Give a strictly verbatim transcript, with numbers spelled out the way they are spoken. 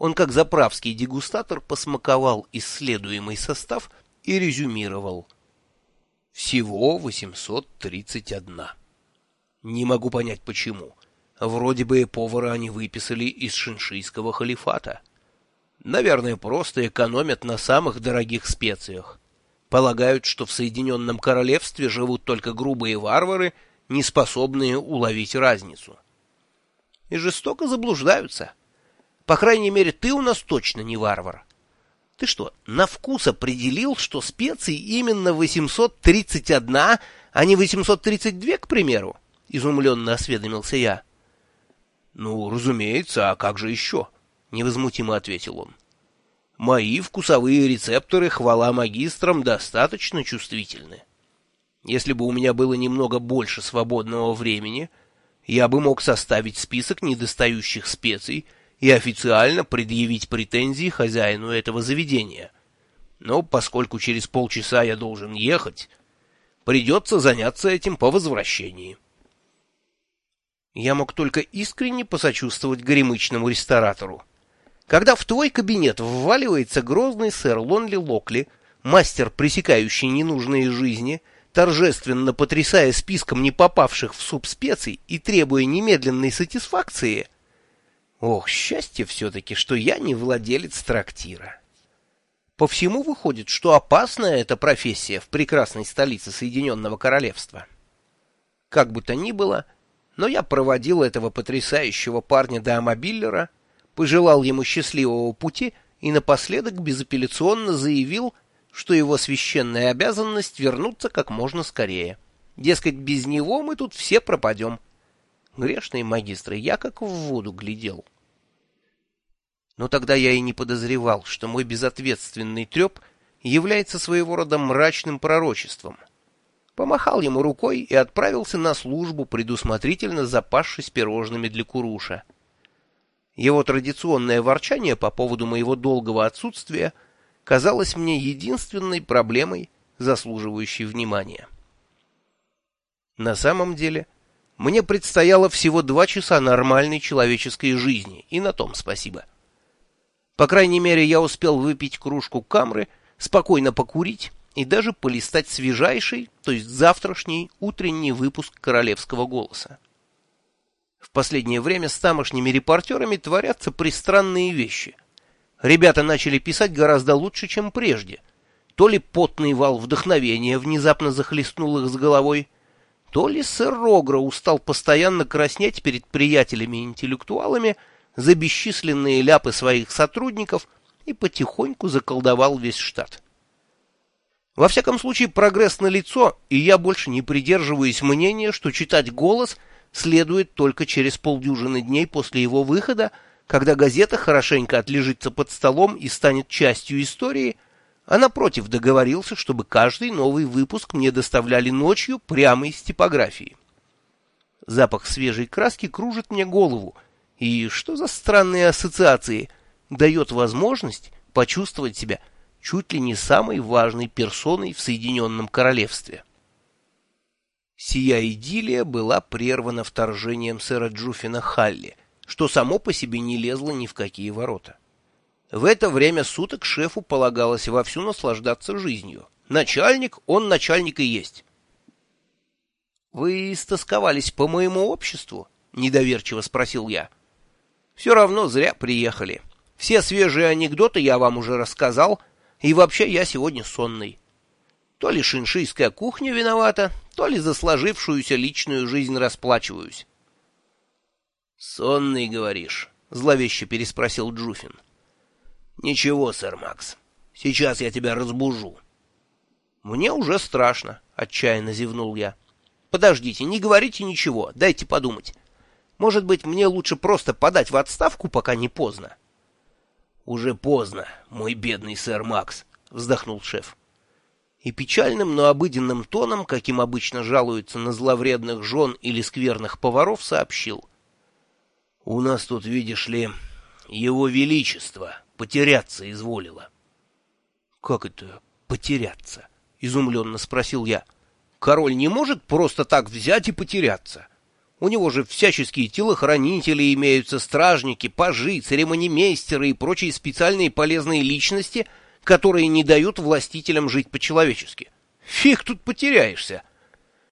Он, как заправский дегустатор, посмаковал исследуемый состав и резюмировал. Всего восемьсот тридцать одна. Не могу понять, почему. Вроде бы повара они выписали из шиншийского халифата. Наверное, просто экономят на самых дорогих специях. Полагают, что в Соединенном Королевстве живут только грубые варвары, не способные уловить разницу. И жестоко заблуждаются. По крайней мере, ты у нас точно не варвар. Ты что, на вкус определил, что специй именно восемьсот тридцать один, а не восемьсот тридцать два, к примеру? Изумленно осведомился я. Ну, разумеется, а как же еще? Невозмутимо ответил он. Мои вкусовые рецепторы, хвала магистрам, достаточно чувствительны. Если бы у меня было немного больше свободного времени, я бы мог составить список недостающих специй и официально предъявить претензии хозяину этого заведения. Но поскольку через полчаса я должен ехать, придется заняться этим по возвращении. Я мог только искренне посочувствовать горемычному ресторатору. Когда в твой кабинет вваливается грозный сэр Лонли Локли, мастер, пресекающий ненужные жизни, торжественно потрясая списком не попавших в суп специй и требуя немедленной сатисфакции... Ох, счастье все-таки, что я не владелец трактира. По всему выходит, что опасная эта профессия в прекрасной столице Соединенного Королевства. Как бы то ни было, но я проводил этого потрясающего парня до Амобиллера, пожелал ему счастливого пути и напоследок безапелляционно заявил, что его священная обязанность вернуться как можно скорее. Дескать, без него мы тут все пропадем. Грешные магистры, я как в воду глядел. Но тогда я и не подозревал, что мой безответственный треп является своего рода мрачным пророчеством. Помахал ему рукой и отправился на службу, предусмотрительно запасшись пирожными для Куруша. Его традиционное ворчание по поводу моего долгого отсутствия казалось мне единственной проблемой, заслуживающей внимания. На самом деле... Мне предстояло всего два часа нормальной человеческой жизни, и на том спасибо. По крайней мере, я успел выпить кружку камры, спокойно покурить и даже полистать свежайший, то есть завтрашний, утренний выпуск «Королевского голоса». В последнее время с тамошними репортерами творятся пристранные вещи. Ребята начали писать гораздо лучше, чем прежде. То ли потный вал вдохновения внезапно захлестнул их с головой, то ли сэр Рогра устал постоянно краснеть перед приятелями-интеллектуалами за бесчисленные ляпы своих сотрудников и потихоньку заколдовал весь штат. Во всяком случае, прогресс налицо, и я больше не придерживаюсь мнения, что читать «Голос» следует только через полдюжины дней после его выхода, когда газета хорошенько отлежится под столом и станет частью истории, а напротив договорился, чтобы каждый новый выпуск мне доставляли ночью прямо из типографии. Запах свежей краски кружит мне голову, и что за странные ассоциации дает возможность почувствовать себя чуть ли не самой важной персоной в Соединенном Королевстве. Сия идиллия была прервана вторжением сэра Джуффина Халли, что само по себе не лезло ни в какие ворота. В это время суток шефу полагалось вовсю наслаждаться жизнью. Начальник, он начальник и есть. — Вы истосковались по моему обществу? — недоверчиво спросил я. — Все равно зря приехали. Все свежие анекдоты я вам уже рассказал, и вообще я сегодня сонный. То ли шиншийская кухня виновата, то ли за сложившуюся личную жизнь расплачиваюсь. — Сонный, говоришь? — зловеще переспросил Джуффин. — Ничего, сэр Макс, сейчас я тебя разбужу. — Мне уже страшно, — отчаянно зевнул я. — Подождите, не говорите ничего, дайте подумать. Может быть, мне лучше просто подать в отставку, пока не поздно? — Уже поздно, мой бедный сэр Макс, — вздохнул шеф. И печальным, но обыденным тоном, каким обычно жалуются на зловредных жен или скверных поваров, сообщил. — У нас тут, видишь ли, его величество потеряться изволило. — Как это потеряться? — изумленно спросил я. — Король не может просто так взять и потеряться. У него же всяческие телохранители имеются, стражники, пажи, церемонимейстеры и прочие специальные полезные личности, которые не дают властителям жить по-человечески. Фиг тут потеряешься.